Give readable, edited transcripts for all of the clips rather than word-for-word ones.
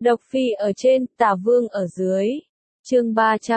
Độc Phi ở trên, Tả Vương ở dưới. Chương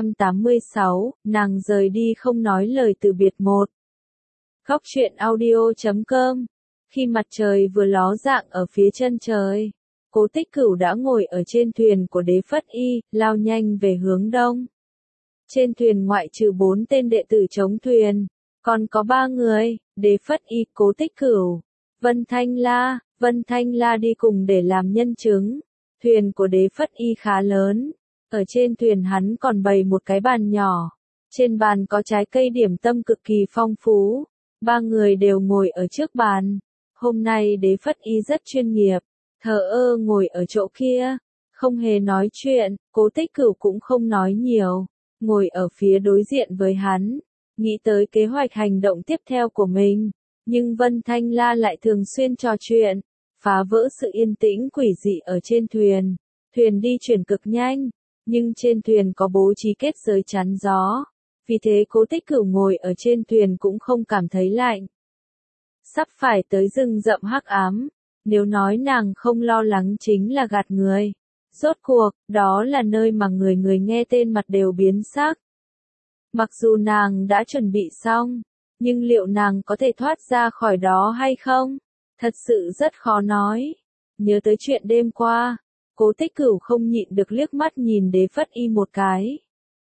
386, nàng rời đi không nói lời từ biệt một. Góc truyện audio.com. Khi mặt trời vừa ló dạng ở phía chân trời, Cố Tích Cửu đã ngồi ở trên thuyền của Đế Phất Y, lao nhanh về hướng đông. Trên thuyền ngoại trừ 4 tên đệ tử chống thuyền, còn có 3 người, Đế Phất Y, Cố Tích Cửu, Vân Thanh La đi cùng để làm nhân chứng. Thuyền của Đế Phất Y khá lớn, ở trên thuyền hắn còn bày một cái bàn nhỏ, trên bàn có trái cây điểm tâm cực kỳ phong phú, 3 người đều ngồi ở trước bàn. Hôm nay Đế Phất Y rất chuyên nghiệp, thờ ơ ngồi ở chỗ kia, không hề nói chuyện, Cố Tích Cửu cũng không nói nhiều, ngồi ở phía đối diện với hắn, nghĩ tới kế hoạch hành động tiếp theo của mình, nhưng Vân Thanh La lại thường xuyên trò chuyện, phá vỡ sự yên tĩnh quỷ dị ở trên thuyền. Thuyền đi chuyển cực nhanh, nhưng trên thuyền có bố trí kết giới chắn gió, vì thế Cố Tích Cửu ngồi ở trên thuyền cũng không cảm thấy lạnh. Sắp phải tới rừng rậm hắc ám, nếu nói nàng không lo lắng chính là gạt người. Rốt cuộc, đó là nơi mà người người nghe tên mặt đều biến sắc. Mặc dù nàng đã chuẩn bị xong, nhưng liệu nàng có thể thoát ra khỏi đó hay không? Thật sự rất khó nói. Nhớ tới chuyện đêm qua, Cố Tích Cửu không nhịn được liếc mắt nhìn Đế Phất Y một cái.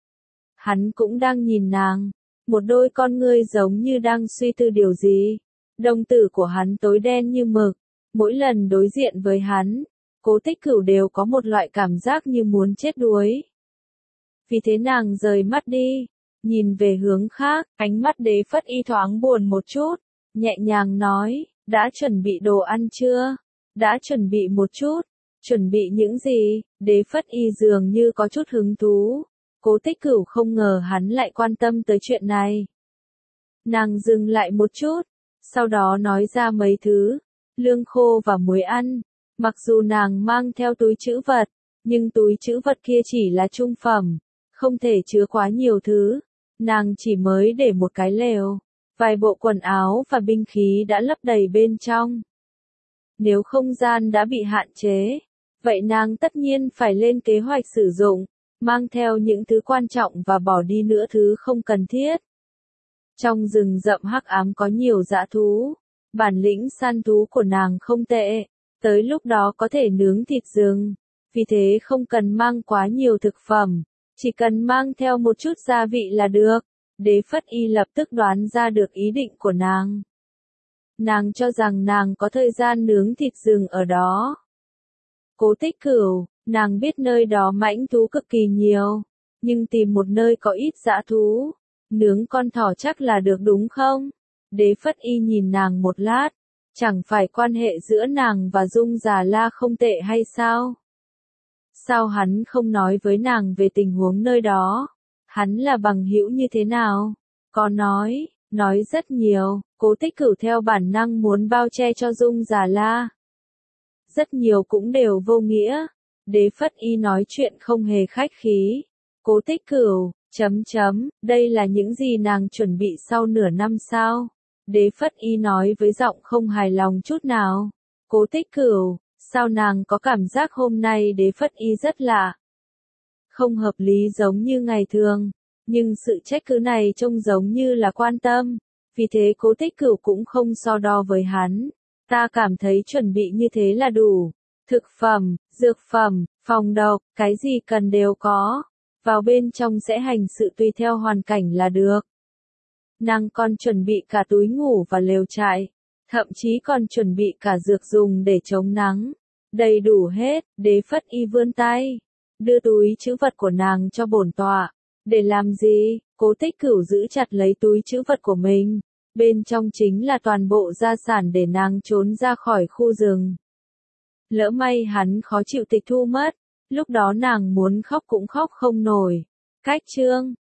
Hắn cũng đang nhìn nàng, một đôi con ngươi giống như đang suy tư điều gì. Đồng tử của hắn tối đen như mực, mỗi lần đối diện với hắn, Cố Tích Cửu đều có một loại cảm giác như muốn chết đuối. Vì thế nàng rời mắt đi, nhìn về hướng khác, ánh mắt Đế Phất Y thoáng buồn một chút, nhẹ nhàng nói, đã chuẩn bị đồ ăn chưa? Đã chuẩn bị một chút. Chuẩn bị những gì? Đế Phất Y dường như có chút hứng thú. Cố Tích Cửu không ngờ hắn lại quan tâm tới chuyện này. Nàng dừng lại một chút, sau đó nói ra mấy thứ, lương khô và muối ăn. Mặc dù nàng mang theo túi trữ vật, nhưng túi trữ vật kia chỉ là trung phẩm, không thể chứa quá nhiều thứ. Nàng chỉ mới để một cái lều, vài bộ quần áo và binh khí đã lấp đầy bên trong. Nếu không gian đã bị hạn chế, vậy nàng tất nhiên phải lên kế hoạch sử dụng, mang theo những thứ quan trọng và bỏ đi nữa thứ không cần thiết. Trong rừng rậm hắc ám có nhiều dã thú, bản lĩnh săn thú của nàng không tệ, tới lúc đó có thể nướng thịt rừng, vì thế không cần mang quá nhiều thực phẩm, chỉ cần mang theo một chút gia vị là được. Đế Phất Y lập tức đoán ra được ý định của nàng. Nàng cho rằng nàng có thời gian nướng thịt rừng ở đó. Cố Tích Cửu, nàng biết nơi đó mãnh thú cực kỳ nhiều, nhưng tìm một nơi có ít dã thú, nướng con thỏ chắc là được đúng không? Đế Phất Y nhìn nàng một lát, chẳng phải quan hệ giữa nàng và Dung Già La không tệ hay sao? Sao hắn không nói với nàng về tình huống nơi đó? Hắn là bằng hữu như thế nào? Có nói rất nhiều. Cố Tích Cửu theo bản năng muốn bao che cho Dung Già La. Rất nhiều cũng đều vô nghĩa. Đế Phất Y nói chuyện không hề khách khí. Cố Tích Cửu, đây là những gì nàng chuẩn bị sau nửa năm sao? Đế Phất Y nói với giọng không hài lòng chút nào. Cố Tích Cửu, sao nàng có cảm giác hôm nay Đế Phất Y rất lạ? Không hợp lý giống như ngày thường, nhưng sự trách cứ này trông giống như là quan tâm, vì thế Cố Tích Cửu cũng không so đo với hắn. Ta cảm thấy chuẩn bị như thế là đủ. Thực phẩm, dược phẩm, phòng độc, cái gì cần đều có. Vào bên trong sẽ hành sự tùy theo hoàn cảnh là được. Nàng còn chuẩn bị cả túi ngủ và lều trại, thậm chí còn chuẩn bị cả dược dùng để chống nắng. Đầy đủ hết. Đế Phất Y vươn tay, đưa túi trữ vật của nàng cho bổn tọa. Để làm gì? Cố Tích Cửu giữ chặt lấy túi trữ vật của mình. Bên trong chính là toàn bộ gia sản để nàng trốn ra khỏi khu rừng. Lỡ may hắn khó chịu tịch thu mất, lúc đó nàng muốn khóc cũng khóc không nổi. Cách chương